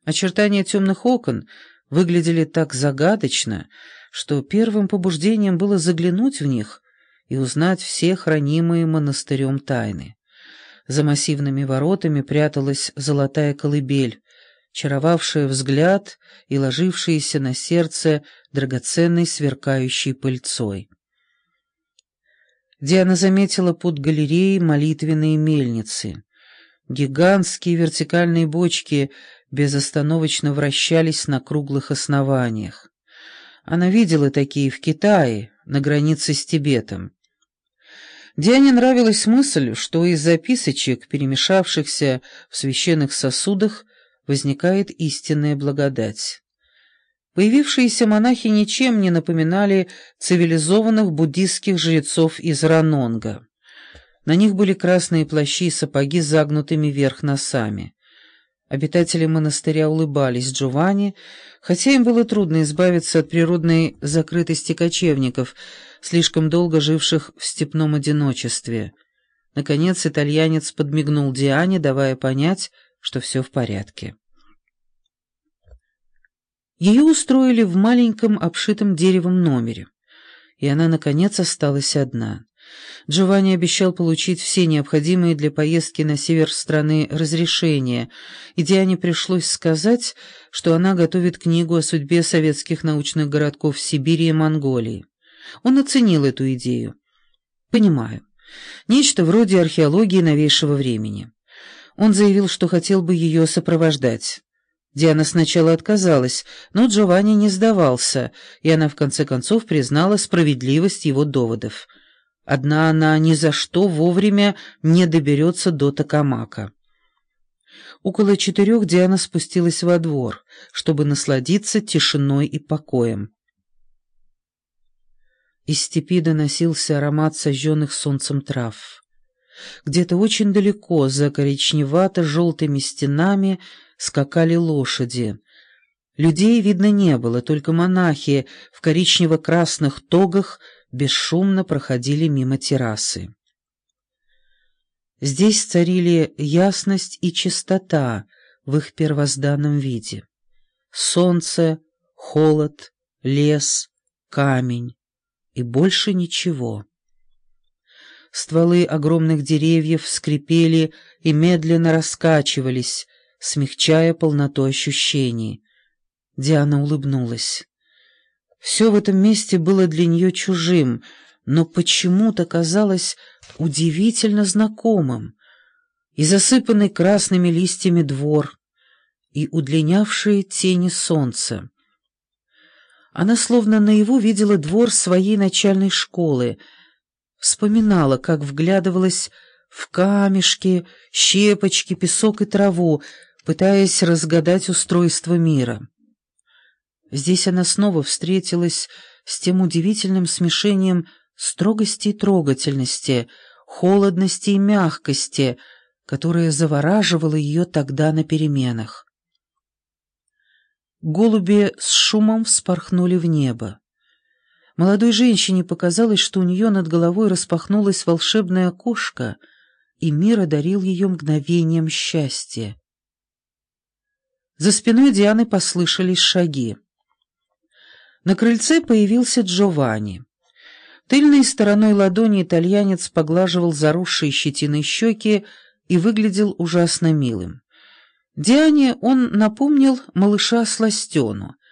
Очертания темных окон выглядели так загадочно, что первым побуждением было заглянуть в них и узнать все хранимые монастырем тайны. За массивными воротами пряталась золотая колыбель, чаровавшая взгляд и ложившаяся на сердце драгоценной сверкающей пыльцой. Диана заметила под галереей молитвенные мельницы. Гигантские вертикальные бочки безостановочно вращались на круглых основаниях. Она видела такие в Китае, на границе с Тибетом. Диане нравилась мысль, что из записочек, перемешавшихся в священных сосудах, возникает истинная благодать. Появившиеся монахи ничем не напоминали цивилизованных буддистских жрецов из Ранонга. На них были красные плащи и сапоги с загнутыми вверх носами. Обитатели монастыря улыбались Джованни, хотя им было трудно избавиться от природной закрытости кочевников, слишком долго живших в степном одиночестве. Наконец итальянец подмигнул Диане, давая понять, что все в порядке. Ее устроили в маленьком обшитом деревом номере, и она, наконец, осталась одна. Джованни обещал получить все необходимые для поездки на север страны разрешения, и Диане пришлось сказать, что она готовит книгу о судьбе советских научных городков в Сибири и Монголии. Он оценил эту идею. «Понимаю. Нечто вроде археологии новейшего времени». Он заявил, что хотел бы ее сопровождать. Диана сначала отказалась, но Джованни не сдавался, и она в конце концов признала справедливость его доводов. Одна она ни за что вовремя не доберется до Токамака. Около 4 Диана спустилась во двор, чтобы насладиться тишиной и покоем. Из степи доносился аромат сожженных солнцем трав. Где-то очень далеко, за коричневато-желтыми стенами, скакали лошади. Людей видно не было, только монахи в коричнево-красных тогах бесшумно проходили мимо террасы. Здесь царили ясность и чистота в их первозданном виде. Солнце, холод, лес, камень и больше ничего. Стволы огромных деревьев скрипели и медленно раскачивались, смягчая полноту ощущений. Диана улыбнулась. Все в этом месте было для нее чужим, но почему-то казалось удивительно знакомым. И засыпанный красными листьями двор, и удлинявшие тени солнца. Она словно наяву видела двор своей начальной школы, вспоминала, как вглядывалась в камешки, щепочки, песок и траву, пытаясь разгадать устройство мира. Здесь она снова встретилась с тем удивительным смешением строгости и трогательности, холодности и мягкости, которое завораживало ее тогда на переменах. Голуби с шумом вспорхнули в небо. Молодой женщине показалось, что у нее над головой распахнулось волшебное окошко, и мир одарил ее мгновением счастья. За спиной Дианы послышались шаги. На крыльце появился Джованни. Тыльной стороной ладони итальянец поглаживал заросшие щетиной щеки и выглядел ужасно милым. Диане он напомнил малыша Сластену,